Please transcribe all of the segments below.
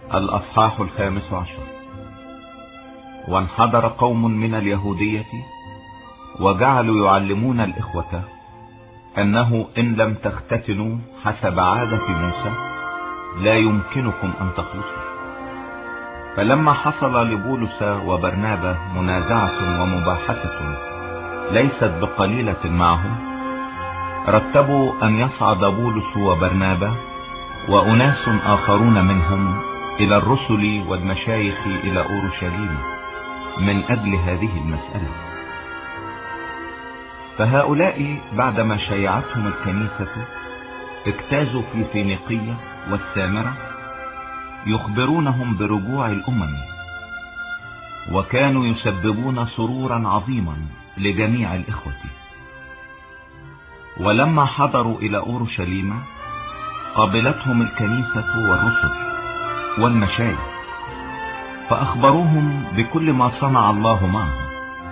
الأصحاح 15. وانحدر قوم من اليهودية وجعلوا يعلمون الإخوة أنه إن لم تختتنوا حسب عادة موسى لا يمكنكم أن تخلصوا. فلما حصل لبولس وبرنابا منازعة ومباحثة ليست بقليلة معهم، رتبوا أن يصعد بولس وبرنابا وأناس آخرون منهم إلى الرسل والمشايخ إلى أورشليم من أجل هذه المسألة. فهؤلاء بعدما شيعتهم الكنيسة اجتازوا في فينيقية والسامرة يخبرونهم برجوع الأمم، وكانوا يسببون سرورا عظيما لجميع الإخوة. ولما حضروا إلى أورشليم قابلتهم الكنيسة والرسل والمشايخ فأخبروهم بكل ما صنع الله معهم.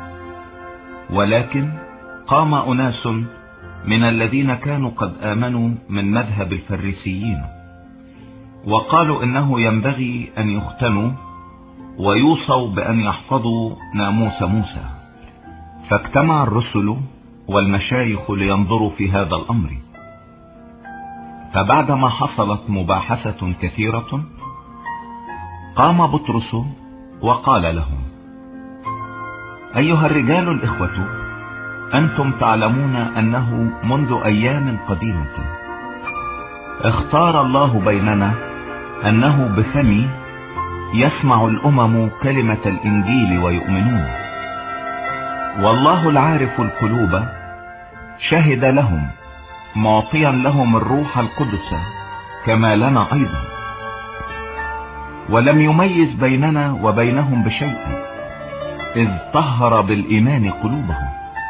ولكن قام أناس من الذين كانوا قد آمنوا من مذهب الفريسيين وقالوا إنه ينبغي أن يختنوا ويوصوا بأن يحفظوا ناموس موسى. فاجتمع الرسل والمشايخ لينظروا في هذا الأمر. فبعدما حصلت مباحثة كثيرة قام بطرس وقال لهم: أيها الرجال الإخوة، أنتم تعلمون أنه منذ أيام قديمة اختار الله بيننا أنه بفمي يسمع الأمم كلمة الإنجيل ويؤمنون، والله العارف القلوب شهد لهم معطيا لهم الروح القدس كما لنا أيضا، ولم يميز بيننا وبينهم بشيء إذ طهر بالإيمان قلوبهم.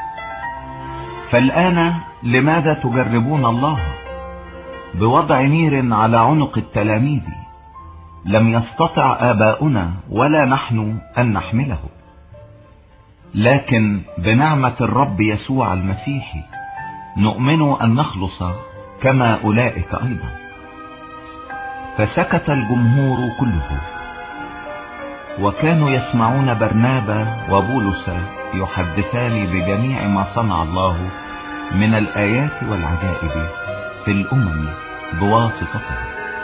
فالآن لماذا تجربون الله بوضع نير على عنق التلاميذ لم يستطع آباؤنا ولا نحن أن نحمله؟ لكن بنعمة الرب يسوع المسيح نؤمن أن نخلص كما أولئك أيضا. فسكت الجمهور كله، وكانوا يسمعون برنابا وبولس يحدثان بجميع ما صنع الله من الآيات والعجائب في الأمم بواسطته.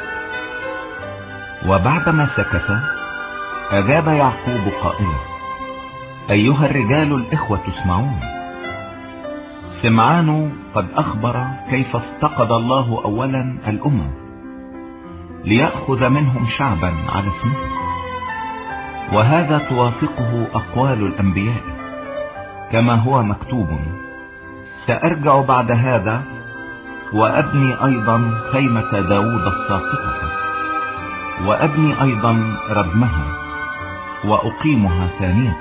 وبعدما سكت أجاب يعقوب قائلا: أيها الرجال الإخوة اسمعون. سمعان قد أخبر كيف افتقد الله أولا الأمم ليأخذ منهم شعبا على اسمه، وهذا توافقه أقوال الأنبياء كما هو مكتوب: سأرجع بعد هذا وأبني أيضا خيمة داود الساقطة، وأبني أيضا ردمها وأقيمها ثانية،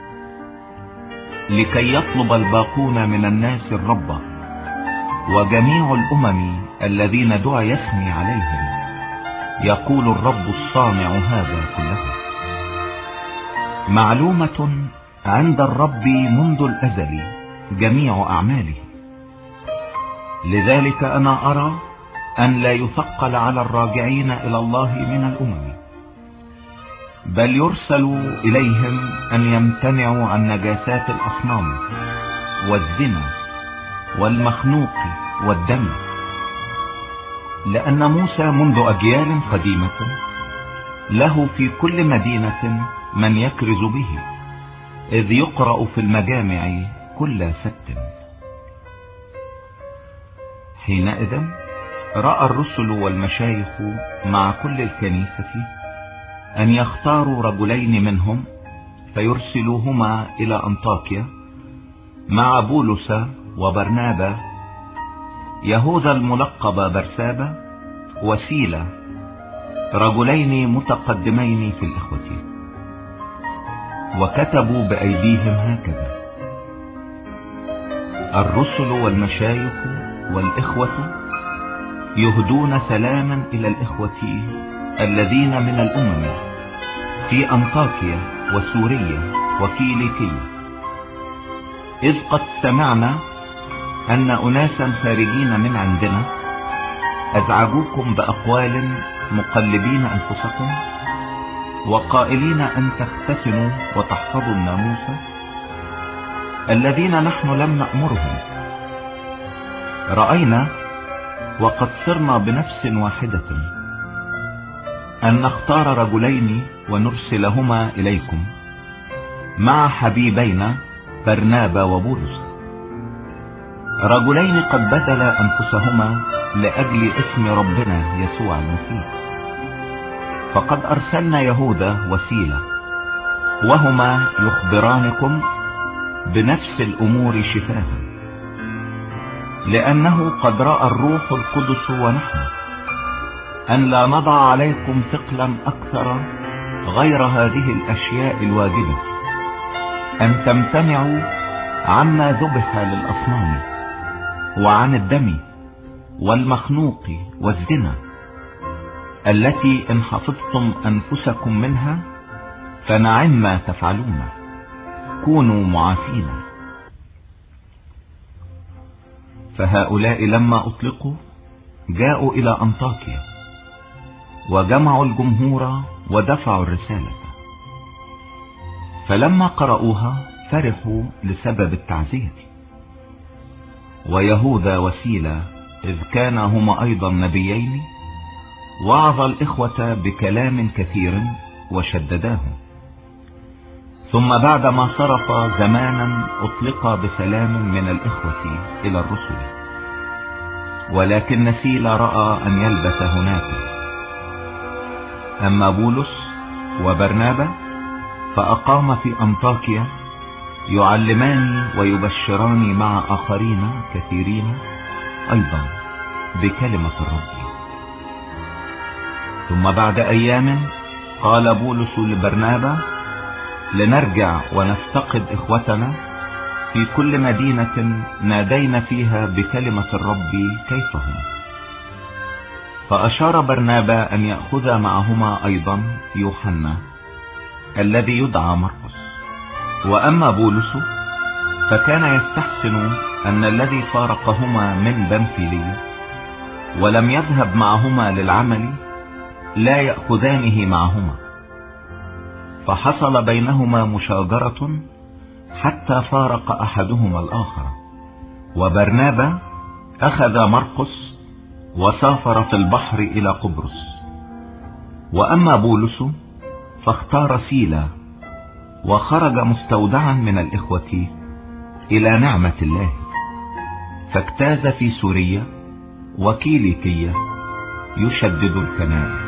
لكي يطلب الباقون من الناس الرب وجميع الأمم الذين دعي اسمي عليهم، يقول الرب الصانع هذا كله. معلومة عند الرب منذ الأزل جميع أعماله، لذلك أنا أرى أن لا يثقل على الراجعين إلى الله من الأمم، بل يرسل إليهم أن يمتنعوا عن نجاسات الأصنام والزنا والمخنوق والدم، لأن موسى منذ أجيال قديمة له في كل مدينة من يكرز به، إذ يقرأ في المجامع كل سبت. حينئذ رأى الرسل والمشايخ مع كل الكنيسة أن يختاروا رجلين منهم فيرسلوهما إلى أنطاكيا مع بولس وبرنابا، يهوذا الملقب برسابا وسيلة، رجلين متقدمين في الإخوة. وكتبوا بأيديهم هكذا: الرسل والمشايخ والإخوة يهدون سلاما إلى الإخوة الذين من الأمم في أنطاكيا وسوريا وكيليكية، إذ قد سمعنا أن أناسا خارجين من عندنا أزعجوكم بأقوال مقلبين أنفسكم وقائلين أن تختتنوا وتحفظوا الناموس الذين نحن لم نأمرهم. رأينا وقد صرنا بنفس واحدة أن نختار رجلين ونرسلهما إليكم مع حبيبينا برنابا وبولس، رجلين قد بذلا أنفسهما لأجل اسم ربنا يسوع المسيح. فقد أرسلنا يهوذا وسيلة، وهما يخبرانكم بنفس الأمور شفاها، لأنه قد رأى الروح القدس ونحن أن لا نضع عليكم ثقلا أكثر غير هذه الأشياء الواجبة، أن تمتنعوا عما ذبح للأصنام وعن الدم والمخنوق والزنا، التي إن حفظتم أنفسكم منها فنعم ما تفعلون، كونوا معافين. فهؤلاء لما أطلقوا جاءوا إلى أنطاكيا وجمعوا الجمهور ودفعوا الرسالة، فلما قرأوها فرحوا لسبب التعزية. ويهوذا وسيلة إذ كانا هما أيضا نبيين وعظ الإخوة بكلام كثير وشدداهم. ثم بعدما صرف زمانا أطلق بسلام من الإخوة إلى الرسل، ولكن سيلة رأى أن يلبث هناك. أما بولس وبرنابا فأقام في أنطاكيا يعلمان ويبشران مع آخرين كثيرين أيضا بكلمة الرب. ثم بعد أيام قال بولس لبرنابا لنرجع ونفتقد إخوتنا في كل مدينة نادينا فيها بكلمة الرب كيف هم. فأشار برنابا أن يأخذ معهما أيضا يوحنا الذي يدعى مرقس. وأما بولس فكان يستحسن أن الذي فارقهما من بنفيلية ولم يذهب معهما للعمل لا يأخذانه معهما، فحصل بينهما مشاجرة حتى فارق أحدهما الآخر. وبرنابا أخذ مرقس وسافر في البحر إلى قبرص. وأما بولس فاختار سيلا وخرج مستودعا من الإخوة إلى نعمة الله، فاجتاز في سوريا وكيليكية يشدد الكنائس.